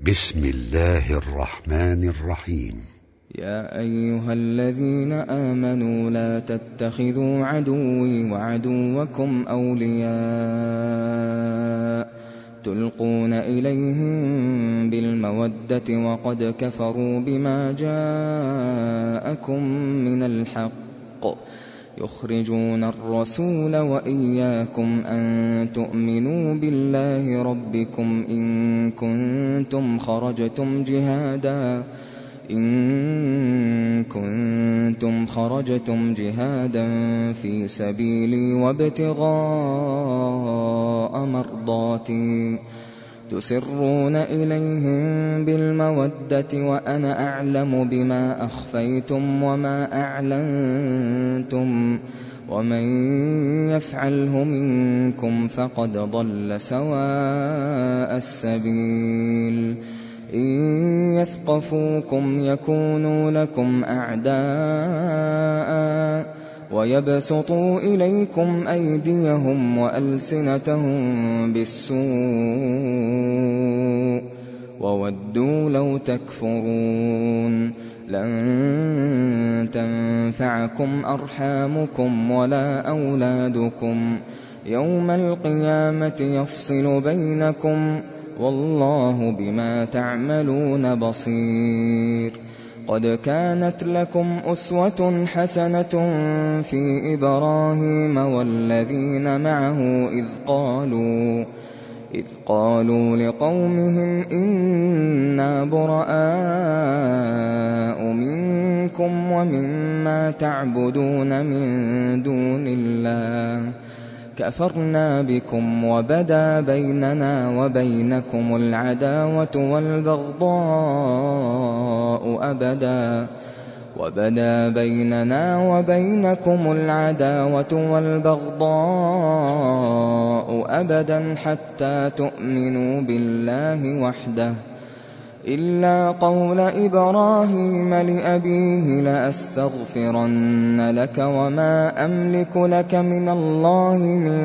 بسم الله الرحمن الرحيم. يا أيها الذين آمنوا لا تتخذوا عدوي وعدوكم أولياء تلقون إليهم بالمودة وقد كفروا بما جاءكم من الحق يخرجون الرسول وإياكم أن تؤمنوا بالله ربكم إن كنتم خرجتم جهادا في سبيلي وابتغاء مرضاتي تسرون إليهم بالمودة وأنا أعلم بما أخفيتم وما أعلنتم ومن يفعله منكم فقد ضل سواء السبيل إن يثقفوكم يكونوا لكم أعداء ويبسطوا إليكم أيديهم وألسنتهم بالسوء وودوا لو تكفرون لن تنفعكم أرحامكم ولا أولادكم يوم القيامة يفصل بينكم والله بما تعملون بصير. قد كانت لكم أسوة حسنة في إبراهيم والذين معه إذ قالوا لقومهم إنا براء منكم ومما تعبدون من دون الله كفرنا بكم وبدا بيننا وبينكم العداوة والبغضاء أبدا حتى تؤمنوا بالله وحده إلا قول إبراهيم لأبيه لأستغفرن لك وما أملك لك من الله من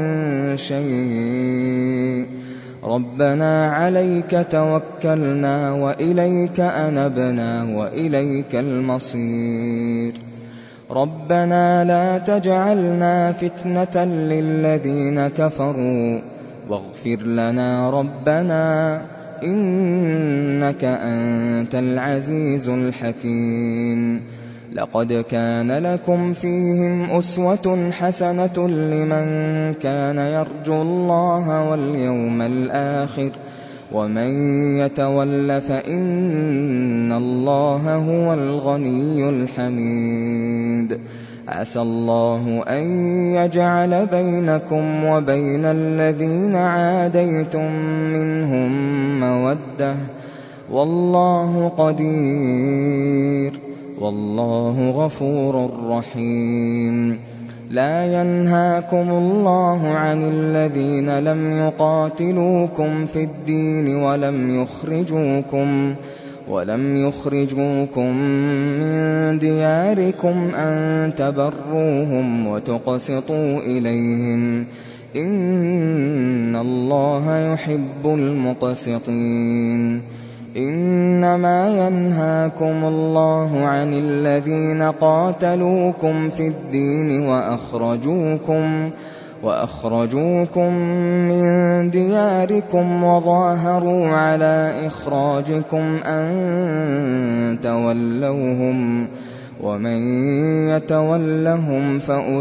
شيء ربنا عليك توكلنا وإليك أنبنا وإليك المصير ربنا لا تجعلنا فتنة للذين كفروا واغفر لنا ربنا إنك أنت العزيز الحكيم. لقد كان لكم فيهم أسوة حسنة لمن كان يرجو الله واليوم الآخر ومن يتول فإن الله هو الغني الحميد. عسى الله أن يجعل بينكم وبين الذين عاديتم منهم مودة والله قدير والله غفور رحيم. لا ينهاكم الله عن الذين لم يقاتلوكم في الدين ولم يخرجوكم من دياركم أن تبروهم وتقسطوا إليهم إن الله يحب المقسطين. إنما ينهاكم الله عن الذين قاتلوكم في الدين وأخرجوكم من دياركم وظاهروا على إخراجكم أن تولوهم ومن يتولهم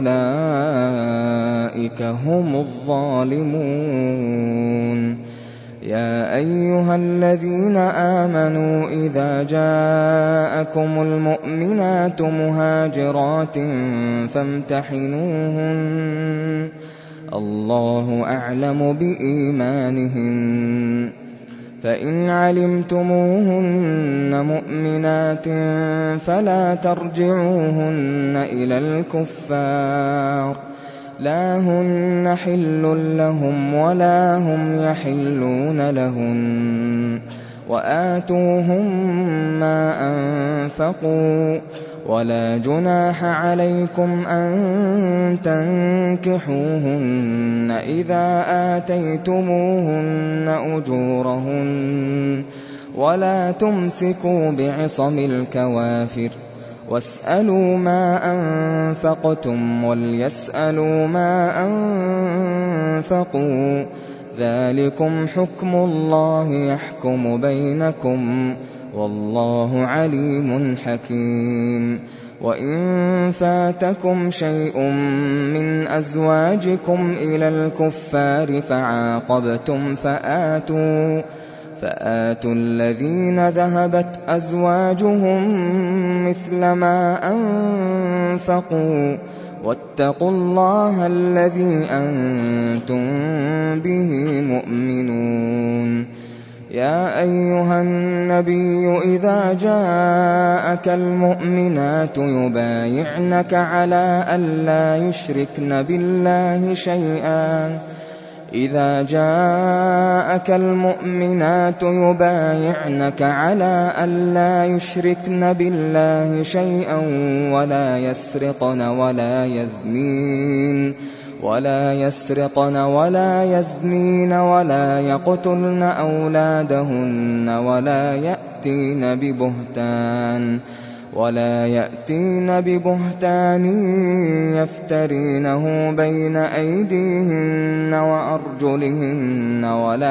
فأولئك هم الظالمون. يا أيها الذين آمنوا إذا جاءكم المؤمنات مهاجرات فامتحنوهن الله أعلم بإيمانهن فإن علمتموهن مؤمنات فلا ترجعوهن إلى الكفار لا هن حل لهم ولا هم يحلون لهن وآتوهم ما أنفقوا ولا جناح عليكم أن تنكحوهن إذا آتيتموهن أجورهن ولا تمسكوا بعصم الكوافر واسألوا ما أنفقتم وليسألوا ما أنفقوا ذلكم حكم الله يحكم بينكم والله عليم حكيم. وإن فاتكم شيء من أزواجكم إلى الكفار فعاقبتم فآتوا الذين ذهبت أزواجهم مثل ما أنفقوا واتقوا الله الذي أنتم به مؤمنون. يا أيها النبي إذا جاءك المؤمنات يبايعنك على ألا يشركن بالله شيئا ولا يسرقن ولا يزنين ولا يقتلن أولادهن ولا يأتين ببهتان يفترينه بين أيديهن وأرجلهن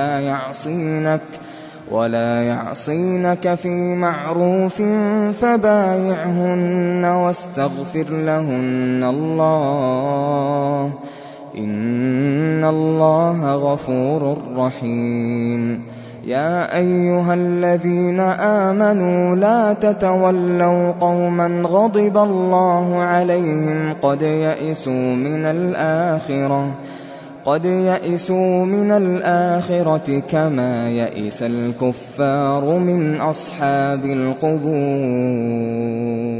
ولا يعصينك في معروف فبايعهن واستغفر لهن الله إن الله غفور رحيم. يا أيها الذين آمنوا لا تتولوا قوما غضب الله عليهم قد يئسوا من الآخرة كما يئس الكفار من أصحاب القبور.